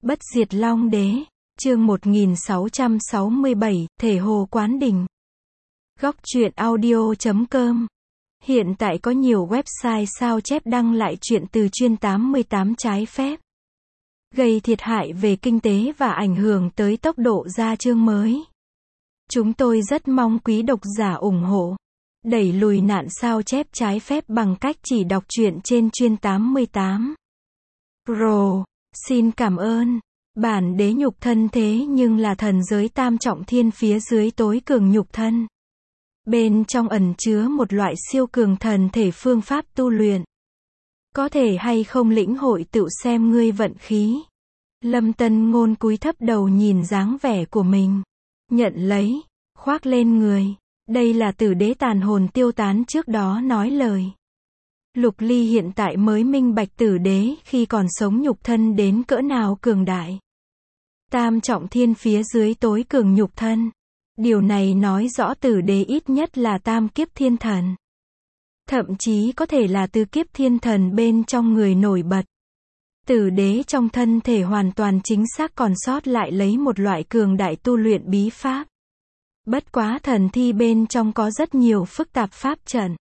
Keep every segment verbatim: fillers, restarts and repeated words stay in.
Bất diệt Long Đế, chương một nghìn sáu trăm sáu mươi bảy, Thể Hồ Quán Đỉnh. Góc truyện audio chấm com. Hiện tại có nhiều website sao chép đăng lại truyện từ chuyên tám mươi tám trái phép, gây thiệt hại về kinh tế và ảnh hưởng tới tốc độ ra chương mới. Chúng tôi rất mong quý độc giả ủng hộ, đẩy lùi nạn sao chép trái phép bằng cách chỉ đọc truyện trên chuyên tám mươi tám. Pro, xin cảm ơn. Bản đế nhục thân thế nhưng là thần giới tam trọng thiên phía dưới tối cường nhục thân. Bên trong ẩn chứa một loại siêu cường thần thể phương pháp tu luyện. Có thể hay không lĩnh hội tự xem ngươi vận khí. Lâm Tân Ngôn cúi thấp đầu nhìn dáng vẻ của mình. Nhận lấy, khoác lên người. Đây là tử đế tàn hồn tiêu tán trước đó nói lời. Lục Ly hiện tại mới minh bạch tử đế khi còn sống nhục thân đến cỡ nào cường đại. Tam trọng thiên phía dưới tối cường nhục thân. Điều này nói rõ tử đế ít nhất là tam kiếp thiên thần. Thậm chí có thể là tứ kiếp thiên thần bên trong người nổi bật. Tử đế trong thân thể hoàn toàn chính xác còn sót lại lấy một loại cường đại tu luyện bí pháp. Bất quá thần thi bên trong có rất nhiều phức tạp pháp trận.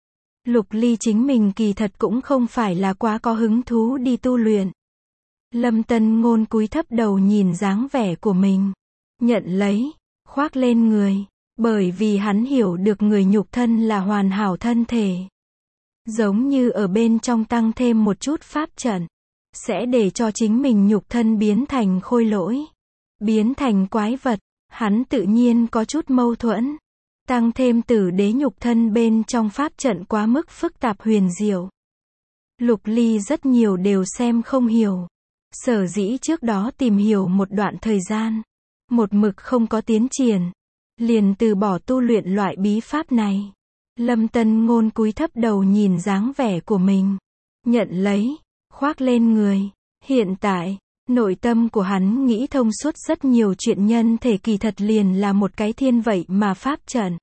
Lục Ly chính mình kỳ thật cũng không phải là quá có hứng thú đi tu luyện. Lâm Tân Ngôn cúi thấp đầu nhìn dáng vẻ của mình. Nhận lấy, khoác lên người. Bởi vì hắn hiểu được người nhục thân là hoàn hảo thân thể. Giống như ở bên trong tăng thêm một chút pháp trận. Sẽ để cho chính mình nhục thân biến thành khôi lỗi. Biến thành quái vật. Hắn tự nhiên có chút mâu thuẫn. Tăng thêm tử đế nhục thân bên trong pháp trận quá mức phức tạp huyền diệu. Lục Ly rất nhiều đều xem không hiểu. Sở dĩ trước đó tìm hiểu một đoạn thời gian. Một mực không có tiến triển. Liền từ bỏ tu luyện loại bí pháp này. Lâm Tân Ngôn cúi thấp đầu nhìn dáng vẻ của mình. Nhận lấy, khoác lên người. Hiện tại, nội tâm của hắn nghĩ thông suốt rất nhiều chuyện nhân thể kỳ thật liền là một cái thiên vậy mà pháp trận.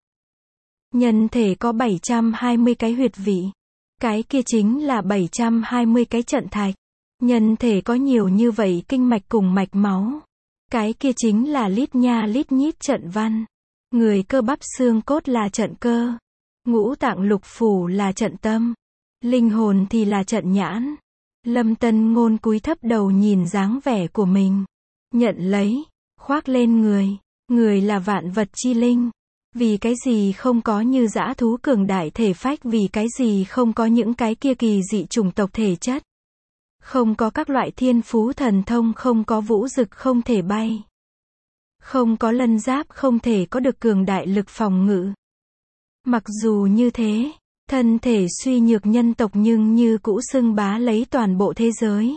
Nhân thể có bảy trăm hai mươi cái huyệt vị. Cái kia chính là bảy trăm hai mươi cái trận thạch. Nhân thể có nhiều như vậy kinh mạch cùng mạch máu. Cái kia chính là lít nha lít nhít trận văn. Người cơ bắp xương cốt là trận cơ. Ngũ tạng lục phủ là trận tâm. Linh hồn thì là trận nhãn. Lâm Tân Ngôn cúi thấp đầu nhìn dáng vẻ của mình. Nhận lấy, khoác lên người. Người là vạn vật chi linh. Vì cái gì không có như dã thú cường đại thể phách, vì cái gì không có những cái kia kỳ dị chủng tộc thể chất. Không có các loại thiên phú thần thông, không có vũ dực không thể bay. Không có lân giáp không thể có được cường đại lực phòng ngự. Mặc dù như thế, thân thể suy nhược nhân tộc nhưng như cũ xưng bá lấy toàn bộ thế giới.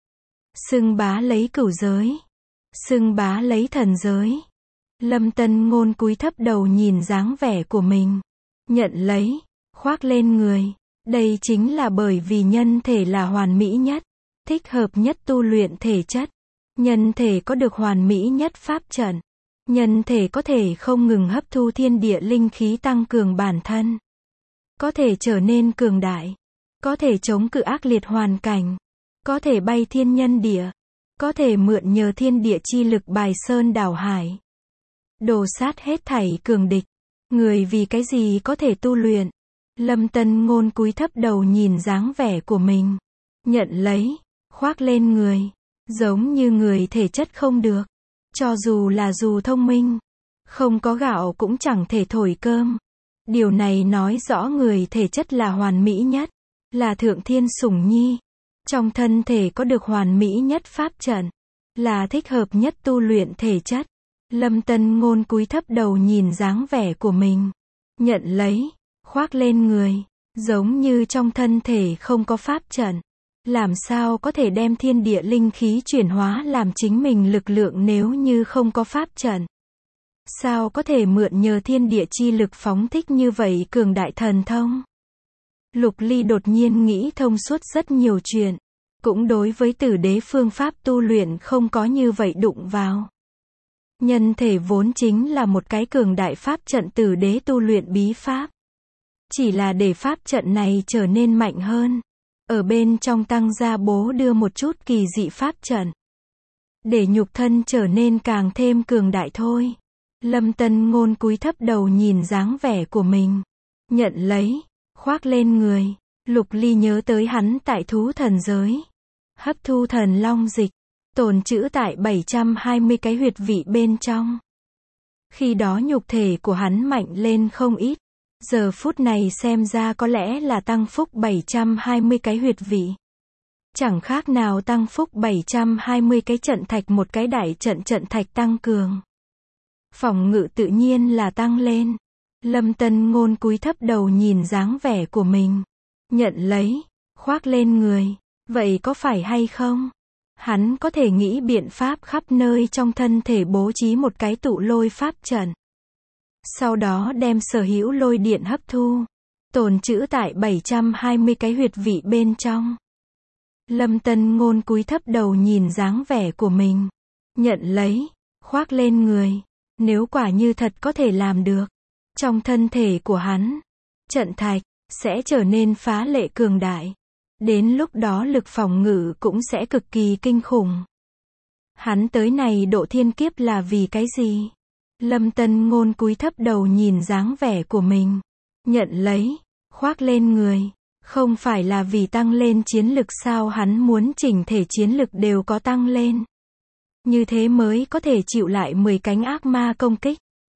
Xưng bá lấy cửu giới. Xưng bá lấy thần giới. Lâm Tân Ngôn cúi thấp đầu nhìn dáng vẻ của mình. Nhận lấy, khoác lên người. Đây chính là bởi vì nhân thể là hoàn mỹ nhất, thích hợp nhất tu luyện thể chất. Nhân thể có được hoàn mỹ nhất pháp trận. Nhân thể có thể không ngừng hấp thu thiên địa linh khí tăng cường bản thân. Có thể trở nên cường đại. Có thể chống cự ác liệt hoàn cảnh. Có thể bay thiên nhân địa. Có thể mượn nhờ thiên địa chi lực bài sơn đảo hải. Đồ sát hết thảy cường địch. Người vì cái gì có thể tu luyện? Lâm Tân Ngôn cúi thấp đầu nhìn dáng vẻ của mình. Nhận lấy, khoác lên người. Giống như người thể chất không được. Cho dù là dù thông minh, không có gạo cũng chẳng thể thổi cơm. Điều này nói rõ người thể chất là hoàn mỹ nhất. Là thượng thiên sủng nhi. Trong thân thể có được hoàn mỹ nhất pháp trận. Là thích hợp nhất tu luyện thể chất. Lâm Tân Ngôn cúi thấp đầu nhìn dáng vẻ của mình. Nhận lấy, khoác lên người. Giống như trong thân thể không có pháp trận. Làm sao có thể đem thiên địa linh khí chuyển hóa làm chính mình lực lượng nếu như không có pháp trận? Sao có thể mượn nhờ thiên địa chi lực phóng thích như vậy cường đại thần thông? Lục Ly đột nhiên nghĩ thông suốt rất nhiều chuyện. Cũng đối với tử đế phương pháp tu luyện không có như vậy đụng vào. Nhân thể vốn chính là một cái cường đại pháp trận, tử đế tu luyện bí pháp. Chỉ là để pháp trận này trở nên mạnh hơn. Ở bên trong tăng gia bố đưa một chút kỳ dị pháp trận. để nhục thân trở nên càng thêm cường đại thôi. Lâm Tân Ngôn cúi thấp đầu nhìn dáng vẻ của mình. Nhận lấy, khoác lên người. Lục Ly nhớ tới hắn tại thú thần giới. Hấp thu thần long dịch, tồn trữ tại bảy trăm hai mươi cái huyệt vị bên trong. Khi đó nhục thể của hắn mạnh lên không ít. Giờ phút này xem ra có lẽ là tăng phúc bảy trăm hai mươi cái huyệt vị. Chẳng khác nào tăng phúc bảy trăm hai mươi cái trận thạch, một cái đại trận trận thạch tăng cường. Phòng ngự tự nhiên là tăng lên. Lâm Tân Ngôn cúi thấp đầu nhìn dáng vẻ của mình. Nhận lấy, khoác lên người. Vậy có phải hay không? Hắn có thể nghĩ biện pháp khắp nơi trong thân thể bố trí một cái tụ lôi pháp trận. Sau đó đem sở hữu lôi điện hấp thu, tồn trữ tại bảy trăm hai mươi cái huyệt vị bên trong. Lâm Tân Ngôn cúi thấp đầu nhìn dáng vẻ của mình. Nhận lấy, khoác lên người. Nếu quả như thật có thể làm được, trong thân thể của hắn, trận thạch sẽ trở nên phá lệ cường đại. Đến lúc đó lực phòng ngự cũng sẽ cực kỳ kinh khủng. Hắn tới này độ thiên kiếp là vì cái gì? Lâm Tân Ngôn cúi thấp đầu nhìn dáng vẻ của mình. Nhận lấy, khoác lên người. Không phải là vì tăng lên chiến lực sao? Hắn muốn chỉnh thể chiến lực đều có tăng lên. Như thế mới có thể chịu lại mười cánh ác ma công kích.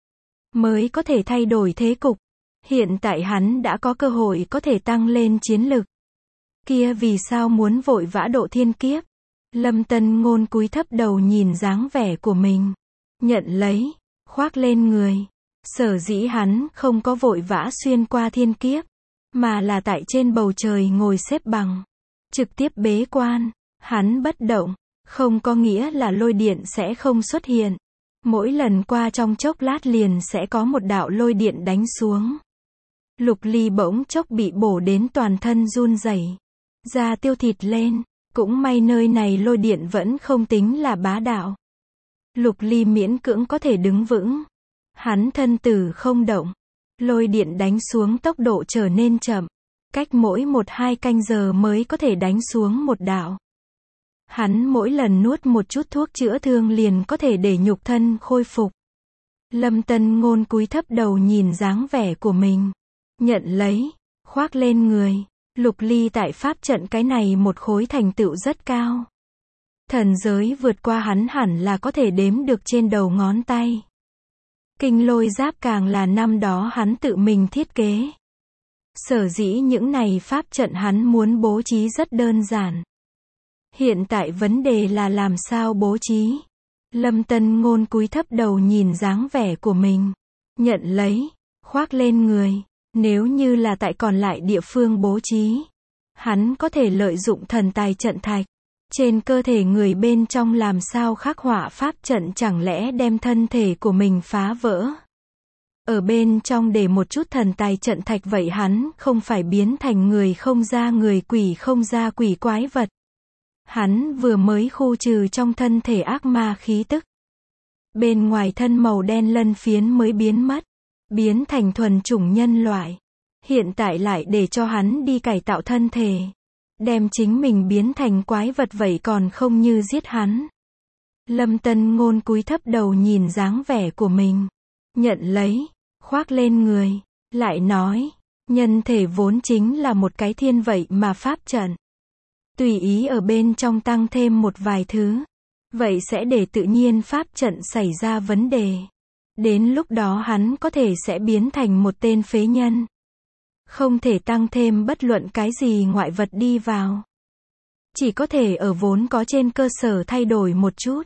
Mới có thể thay đổi thế cục. Hiện tại hắn đã có cơ hội có thể tăng lên chiến lực. Kia vì sao muốn vội vã độ thiên kiếp? Lâm Tân Ngôn cúi thấp đầu nhìn dáng vẻ của mình. Nhận lấy, khoác lên người. Sở dĩ hắn không có vội vã xuyên qua thiên kiếp, mà là tại trên bầu trời ngồi xếp bằng, trực tiếp bế quan. Hắn bất động, không có nghĩa là lôi điện sẽ không xuất hiện. Mỗi lần qua trong chốc lát liền sẽ có một đạo lôi điện đánh xuống. Lục Ly bỗng chốc bị bổ đến toàn thân run rẩy, da tiêu thịt lên. Cũng may nơi này lôi điện vẫn không tính là bá đạo. Lục Ly miễn cưỡng có thể đứng vững. Hắn thân tử không động. Lôi điện đánh xuống tốc độ trở nên chậm. Cách mỗi một hai canh giờ mới có thể đánh xuống một đạo. Hắn mỗi lần nuốt một chút thuốc chữa thương liền có thể để nhục thân khôi phục. Lâm Tân Ngôn cúi thấp đầu nhìn dáng vẻ của mình. Nhận lấy, khoác lên người. Lục Ly tại pháp trận cái này một khối thành tựu rất cao. Thần giới vượt qua hắn hẳn là có thể đếm được trên đầu ngón tay. Kinh lôi giáp càng là năm đó hắn tự mình thiết kế. Sở dĩ những này pháp trận hắn muốn bố trí rất đơn giản. Hiện tại vấn đề là làm sao bố trí. Lâm Tân Ngôn cúi thấp đầu nhìn dáng vẻ của mình. Nhận lấy, khoác lên người. Nếu như là tại còn lại địa phương bố trí, hắn có thể lợi dụng thần tài trận thạch. Trên cơ thể người bên trong làm sao khắc họa pháp trận, chẳng lẽ đem thân thể của mình phá vỡ. Ở bên trong để một chút thần tài trận thạch, vậy hắn không phải biến thành người không ra người, quỷ không ra quỷ, quái vật. Hắn vừa mới khu trừ trong thân thể ác ma khí tức. Bên ngoài thân màu đen lân phiến mới biến mất, biến thành thuần chủng nhân loại. Hiện tại lại để cho hắn đi cải tạo thân thể, đem chính mình biến thành quái vật, vậy còn không như giết hắn. Lâm Tân Ngôn cúi thấp đầu nhìn dáng vẻ của mình. Nhận lấy, khoác lên người. Lại nói, nhân thể vốn chính là một cái thiên, vậy mà pháp trận tùy ý ở bên trong tăng thêm một vài thứ, vậy sẽ để tự nhiên pháp trận xảy ra vấn đề. Đến lúc đó hắn có thể sẽ biến thành một tên phế nhân. Không thể tăng thêm bất luận cái gì ngoại vật đi vào. Chỉ có thể ở vốn có trên cơ sở thay đổi một chút.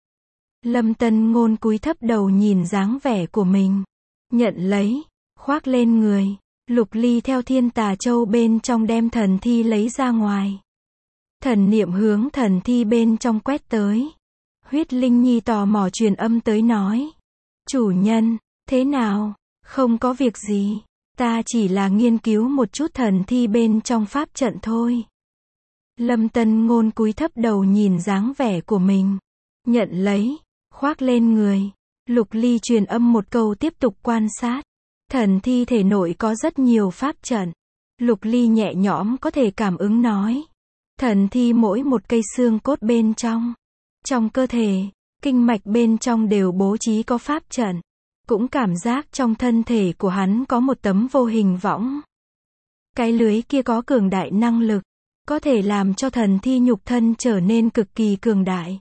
Lâm Tân Ngôn cúi thấp đầu nhìn dáng vẻ của mình. Nhận lấy, khoác lên người. Lục Ly theo Thiên Tà Châu bên trong đem thần thi lấy ra ngoài. Thần niệm hướng thần thi bên trong quét tới. Huyết Linh Nhi tò mò truyền âm tới nói. Chủ nhân, thế nào? Không có việc gì. Ta chỉ là nghiên cứu một chút thần thi bên trong pháp trận thôi. Lâm Tân Ngôn cúi thấp đầu nhìn dáng vẻ của mình. Nhận lấy, khoác lên người. Lục Ly truyền âm một câu tiếp tục quan sát. Thần thi thể nội có rất nhiều pháp trận. Lục Ly nhẹ nhõm có thể cảm ứng nói. Thần thi mỗi một cây xương cốt bên trong Trong cơ thể, kinh mạch bên trong đều bố trí có pháp trận. Cũng cảm giác trong thân thể của hắn có một tấm vô hình võng. Cái lưới kia có cường đại năng lực, có thể làm cho thần thi nhục thân trở nên cực kỳ cường đại.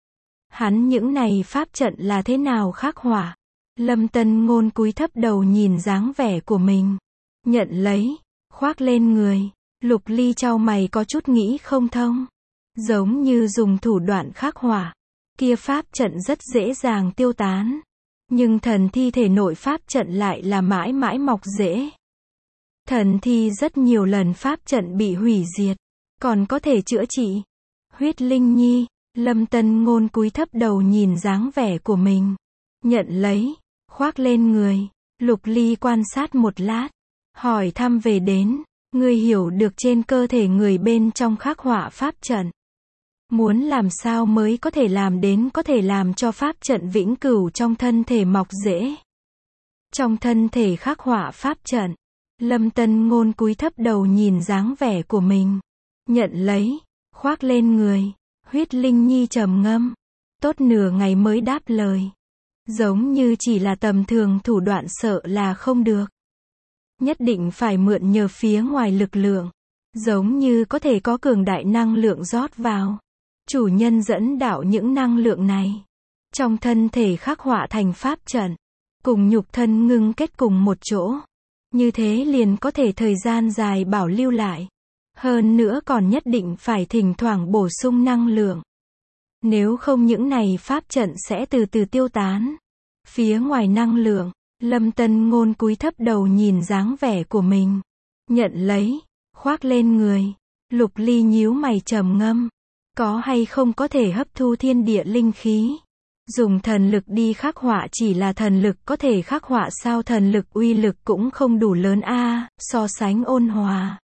Hắn những này pháp trận là thế nào khắc họa? Lâm Tân Ngôn cúi thấp đầu nhìn dáng vẻ của mình. Nhận lấy, khoác lên người. Lục Ly chau mày có chút nghĩ không thông. Giống như dùng thủ đoạn khắc họa. Kia pháp trận rất dễ dàng tiêu tán. Nhưng thần thi thể nội pháp trận lại là mãi mãi mọc rễ. Thần thi rất nhiều lần pháp trận bị hủy diệt. Còn có thể chữa trị. Huyết Linh Nhi, Lâm Tân Ngôn cúi thấp đầu nhìn dáng vẻ của mình. Nhận lấy, khoác lên người. Lục Ly quan sát một lát. Hỏi thăm về đến. Ngươi hiểu được trên cơ thể người bên trong khắc họa pháp trận. Muốn làm sao mới có thể làm đến có thể làm cho pháp trận vĩnh cửu trong thân thể mọc rễ. Trong thân thể khắc họa pháp trận. Lâm Tân Ngôn cúi thấp đầu nhìn dáng vẻ của mình. Nhận lấy, khoác lên người. Huyết Linh Nhi trầm ngâm. Tốt nửa ngày mới đáp lời. Giống như chỉ là tầm thường thủ đoạn sợ là không được. Nhất định phải mượn nhờ phía ngoài lực lượng. Giống như có thể có cường đại năng lượng rót vào. Chủ nhân dẫn đạo những năng lượng này. Trong thân thể khắc họa thành pháp trận. Cùng nhục thân ngưng kết cùng một chỗ. Như thế liền có thể thời gian dài bảo lưu lại. Hơn nữa còn nhất định phải thỉnh thoảng bổ sung năng lượng. Nếu không những này pháp trận sẽ từ từ tiêu tán. Phía ngoài năng lượng, Lâm Tân Ngôn cúi thấp đầu nhìn dáng vẻ của mình. Nhận lấy, khoác lên người. Lục Ly nhíu mày trầm ngâm. Có hay không có thể hấp thu thiên địa linh khí? Dùng thần lực đi khắc họa chỉ là thần lực có thể khắc họa sao thần lực uy lực cũng không đủ lớn a, so sánh ôn hòa.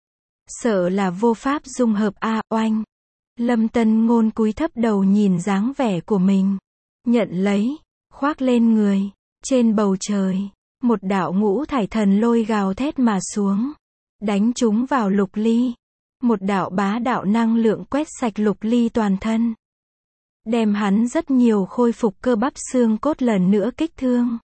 Sợ là vô pháp dung hợp a, oanh. Lâm Tân Ngôn cúi thấp đầu nhìn dáng vẻ của mình. Nhận lấy, khoác lên người. Trên bầu trời, một đạo ngũ thải thần lôi gào thét mà xuống. Đánh trúng vào Lục Ly. Một đạo bá đạo năng lượng quét sạch Lục Ly toàn thân. Đem hắn rất nhiều khôi phục cơ bắp xương cốt lần nữa kích thương.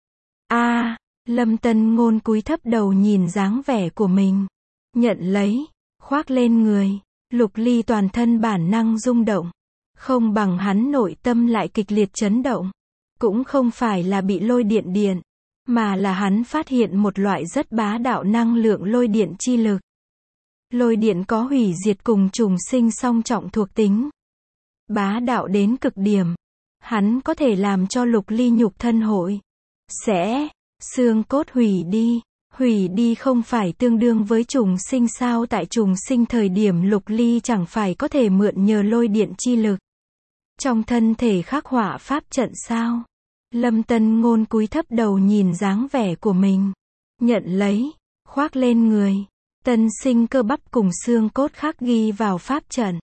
A, Lâm Tân Ngôn cúi thấp đầu nhìn dáng vẻ của mình. Nhận lấy, khoác lên người. Lục Ly toàn thân bản năng rung động. Không bằng hắn nội tâm lại kịch liệt chấn động. Cũng không phải là bị lôi điện điện. Mà là hắn phát hiện một loại rất bá đạo năng lượng lôi điện chi lực. Lôi điện có hủy diệt cùng trùng sinh song trọng thuộc tính. Bá đạo đến cực điểm. Hắn có thể làm cho Lục Ly nhục thân hội. Sẽ, xương cốt hủy đi. Hủy đi không phải tương đương với trùng sinh sao tại trùng sinh thời điểm Lục Ly chẳng phải có thể mượn nhờ lôi điện chi lực. Trong thân thể khắc họa pháp trận sao? Lâm Tân Ngôn cúi thấp đầu nhìn dáng vẻ của mình. Nhận lấy, khoác lên người. Tân sinh cơ bắp cùng xương cốt khắc ghi vào pháp trận.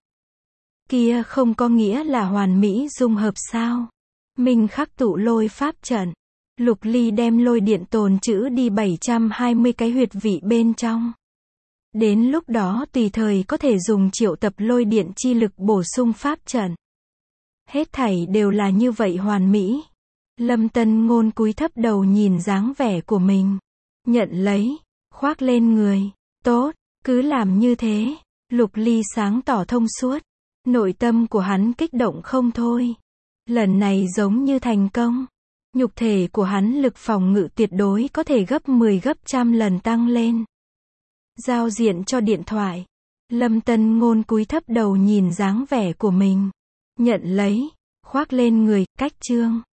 Kia không có nghĩa là hoàn mỹ dung hợp sao? Mình khắc tụ lôi pháp trận. Lục Ly đem lôi điện tồn trữ đi bảy trăm hai mươi cái huyệt vị bên trong. Đến lúc đó tùy thời có thể dùng triệu tập lôi điện chi lực bổ sung pháp trận. Hết thảy đều là như vậy hoàn mỹ. Lâm Tân Ngôn cúi thấp đầu nhìn dáng vẻ của mình. Nhận lấy, khoác lên người. Tốt, cứ làm như thế. Lục Ly sáng tỏ thông suốt. Nội tâm của hắn kích động không thôi. Lần này giống như thành công. Nhục thể của hắn lực phòng ngự tuyệt đối có thể gấp mười gấp trăm lần tăng lên. Giao diện cho điện thoại. Lâm Tân Ngôn cúi thấp đầu nhìn dáng vẻ của mình. Nhận lấy, khoác lên người, cách chương.